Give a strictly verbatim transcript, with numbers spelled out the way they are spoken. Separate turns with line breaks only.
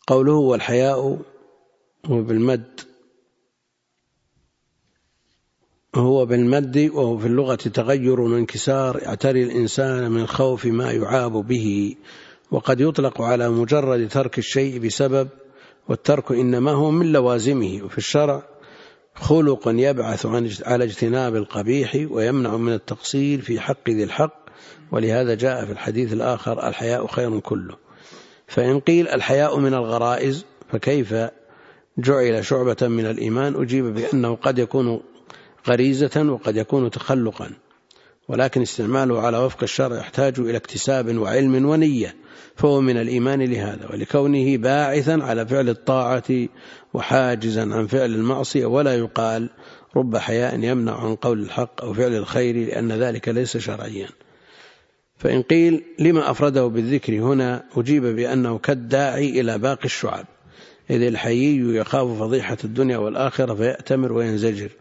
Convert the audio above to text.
قوله والحياء هو بالمد هو بالمد وهو في اللغة تغير وانكسار يعتري الإنسان من خوف ما يعاب به، وقد يطلق على مجرد ترك الشيء بسبب، والترك إنما هو من لوازمه، وفي الشرع خلق يبعث على اجتناب القبيح ويمنع من التقصير في حق ذي الحق، ولهذا جاء في الحديث الآخر الحياء خير كله. فإن قيل الحياء من الغرائز فكيف جعل شعبة من الإيمان؟ أجيب بأنه قد يكون غريزة وقد يكون تخلقا، ولكن استعماله على وفق الشرع يحتاج إلى اكتساب وعلم ونية، فهو من الإيمان لهذا، ولكونه باعثا على فعل الطاعة وحاجزا عن فعل المعصية، ولا يقال رب حياء يمنع عن قول الحق أو فعل الخير، لأن ذلك ليس شرعيا. فإن قيل لما أفرده بالذكر هنا؟ أجيب بأنه كالداعي إلى باقي الشعب، إذ الحيي يخاف فضيحة الدنيا والآخرة فيأتمر وينزجر،